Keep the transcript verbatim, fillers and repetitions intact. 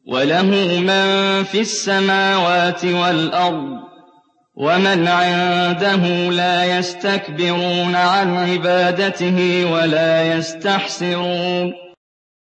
وَلَهُ مَن فِي السَّمَاوَاتِ وَالْأَرْضِ ۖ وَمَنْ عِندَهُ لَا يَسْتَكْبِرُونَ عَنْ عِبَادَتِهِ وَلَا يَسْتَحْسِرُونَ